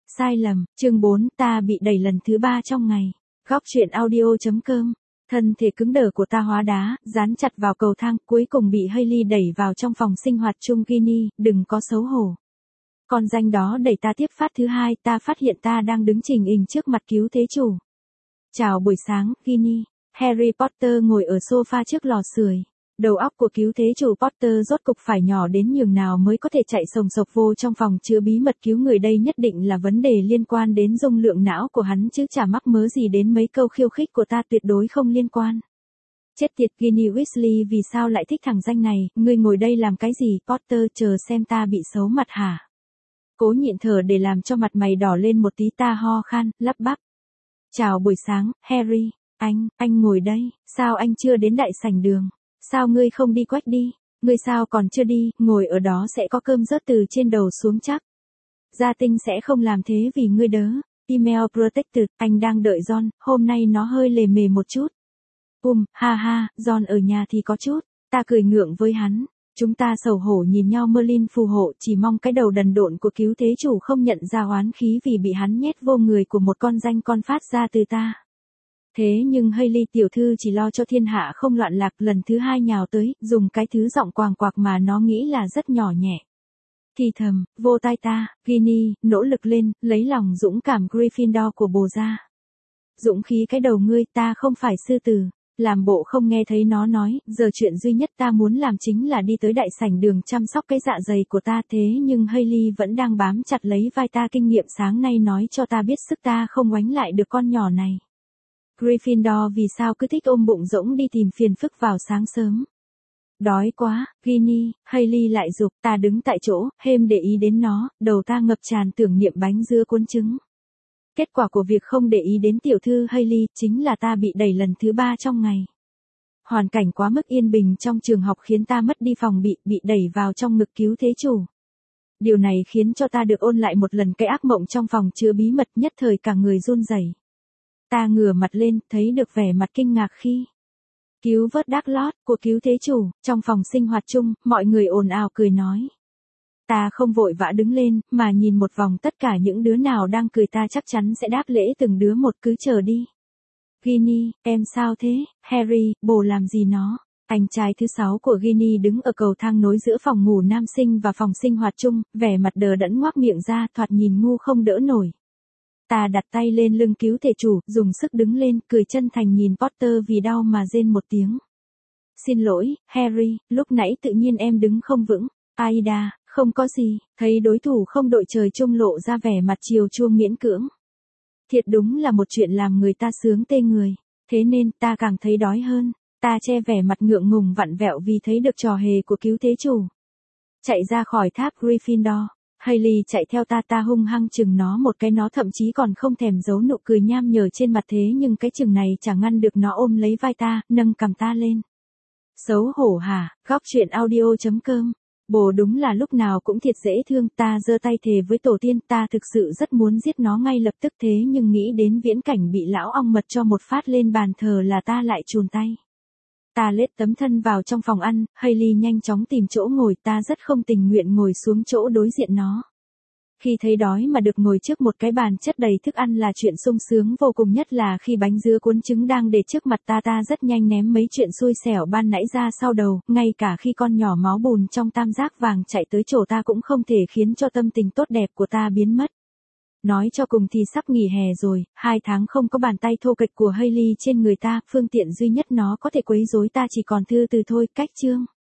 Sai lầm, chương 4, ta bị đẩy lần thứ 3 trong ngày. Góc truyện audio.com. Thân thể cứng đờ của ta hóa đá, dán chặt vào cầu thang, cuối cùng bị Hailey đẩy vào trong phòng sinh hoạt chung Ginny, đừng có xấu hổ. Con danh đó đẩy ta tiếp phát thứ 2, ta phát hiện ta đang đứng chình ình trước mặt cứu thế chủ. Chào buổi sáng, Ginny. Harry Potter ngồi ở sofa trước lò sưởi. Đầu óc của cứu thế chủ Potter rốt cục phải nhỏ đến nhường nào mới có thể chạy sồng sộc vô trong phòng chứa bí mật cứu người, đây nhất định là vấn đề liên quan đến dung lượng não của hắn chứ chả mắc mớ gì đến mấy câu khiêu khích của ta, tuyệt đối không liên quan. Chết tiệt, Ginny Weasley vì sao lại thích thằng danh này, ngươi ngồi đây làm cái gì, Potter chờ xem ta bị xấu mặt hả? Cố nhịn thở để làm cho mặt mày đỏ lên một tí, ta ho khan, lắp bắp. Chào buổi sáng, Harry, anh ngồi đây, sao anh chưa đến đại sảnh đường? Sao ngươi không đi quách đi? Ngươi sao còn chưa đi, ngồi ở đó sẽ có cơm rớt từ trên đầu xuống chắc. Gia Tinh sẽ không làm thế vì ngươi đớ. Email protected, anh đang đợi John, hôm nay nó hơi lề mề một chút. Ha ha, John ở nhà thì có chút. Ta cười ngượng với hắn. Chúng ta xấu hổ nhìn nhau, Merlin phù hộ, chỉ mong cái đầu đần độn của cứu thế chủ không nhận ra oán khí vì bị hắn nhét vô người của một con danh con phát ra từ ta. Thế nhưng Hailey tiểu thư chỉ lo cho thiên hạ không loạn lạc, lần thứ 2 nhào tới, dùng cái thứ giọng quàng quạc mà nó nghĩ là rất nhỏ nhẹ. Thì thầm, vô tai ta, Ginny, nỗ lực lên, lấy lòng dũng cảm Gryffindor của bồ ra. Dũng khí cái đầu ngươi, ta không phải sư tử. Làm bộ không nghe thấy nó nói, giờ chuyện duy nhất ta muốn làm chính là đi tới đại sảnh đường chăm sóc cái dạ dày của ta, thế nhưng Hailey vẫn đang bám chặt lấy vai ta, kinh nghiệm sáng nay nói cho ta biết sức ta không oánh lại được con nhỏ này. Gryffindor vì sao cứ thích ôm bụng rỗng đi tìm phiền phức vào sáng sớm. Đói quá, Ginny, Hailey lại giục, ta đứng tại chỗ, hêm để ý đến nó, đầu ta ngập tràn tưởng niệm bánh dưa cuốn trứng. Kết quả của việc không để ý đến tiểu thư Hailey chính là ta bị đẩy lần thứ 3 trong ngày. Hoàn cảnh quá mức yên bình trong trường học khiến ta mất đi phòng bị đẩy vào trong ngực cứu thế chủ. Điều này khiến cho ta được ôn lại một lần cái ác mộng trong phòng chứa bí mật, nhất thời cả người run rẩy. Ta ngửa mặt lên, thấy được vẻ mặt kinh ngạc khi cứu vớt Dark Lord của cứu thế chủ. Trong phòng sinh hoạt chung, mọi người ồn ào cười nói. Ta không vội vã đứng lên, mà nhìn một vòng tất cả những đứa nào đang cười ta chắc chắn sẽ đáp lễ từng đứa một, cứ chờ đi. Ginny, em sao thế? Harry, bồ làm gì nó? Anh trai thứ 6 của Ginny đứng ở cầu thang nối giữa phòng ngủ nam sinh và phòng sinh hoạt chung, vẻ mặt đờ đẫn ngoác miệng ra, thoạt nhìn ngu không đỡ nổi. Ta đặt tay lên lưng cứu thể chủ, dùng sức đứng lên, cười chân thành nhìn Potter vì đau mà rên một tiếng. Xin lỗi, Harry, lúc nãy tự nhiên em đứng không vững. Aida, không có gì, thấy đối thủ không đội trời chung lộ ra vẻ mặt chiều chuông miễn cưỡng. Thiệt đúng là một chuyện làm người ta sướng tê người, thế nên ta càng thấy đói hơn. Ta che vẻ mặt ngượng ngùng vặn vẹo vì thấy được trò hề của cứu thế chủ. Chạy ra khỏi tháp Gryffindor. Hailey chạy theo ta hung hăng chừng nó một cái, nó thậm chí còn không thèm giấu nụ cười nham nhở trên mặt, thế nhưng cái chừng này chẳng ngăn được nó ôm lấy vai ta, nâng cằm ta lên. Xấu hổ hả? Góc truyện audio.com. Bồ đúng là lúc nào cũng thiệt dễ thương, ta giơ tay thề với tổ tiên, ta thực sự rất muốn giết nó ngay lập tức, thế nhưng nghĩ đến viễn cảnh bị lão ong mật cho một phát lên bàn thờ là ta lại chùn tay. Ta lết tấm thân vào trong phòng ăn, Hailey nhanh chóng tìm chỗ ngồi, ta rất không tình nguyện ngồi xuống chỗ đối diện nó. Khi thấy đói mà được ngồi trước một cái bàn chất đầy thức ăn là chuyện sung sướng vô cùng, nhất là khi bánh dưa cuốn trứng đang để trước mặt ta rất nhanh ném mấy chuyện xui xẻo ban nãy ra sau đầu, ngay cả khi con nhỏ máu bùn trong tam giác vàng chạy tới chỗ ta cũng không thể khiến cho tâm tình tốt đẹp của ta biến mất. Nói cho cùng thì sắp nghỉ hè rồi, 2 tháng không có bàn tay thô kệch của Hailey trên người ta, phương tiện duy nhất nó có thể quấy rối ta chỉ còn thư từ thôi. Cách chương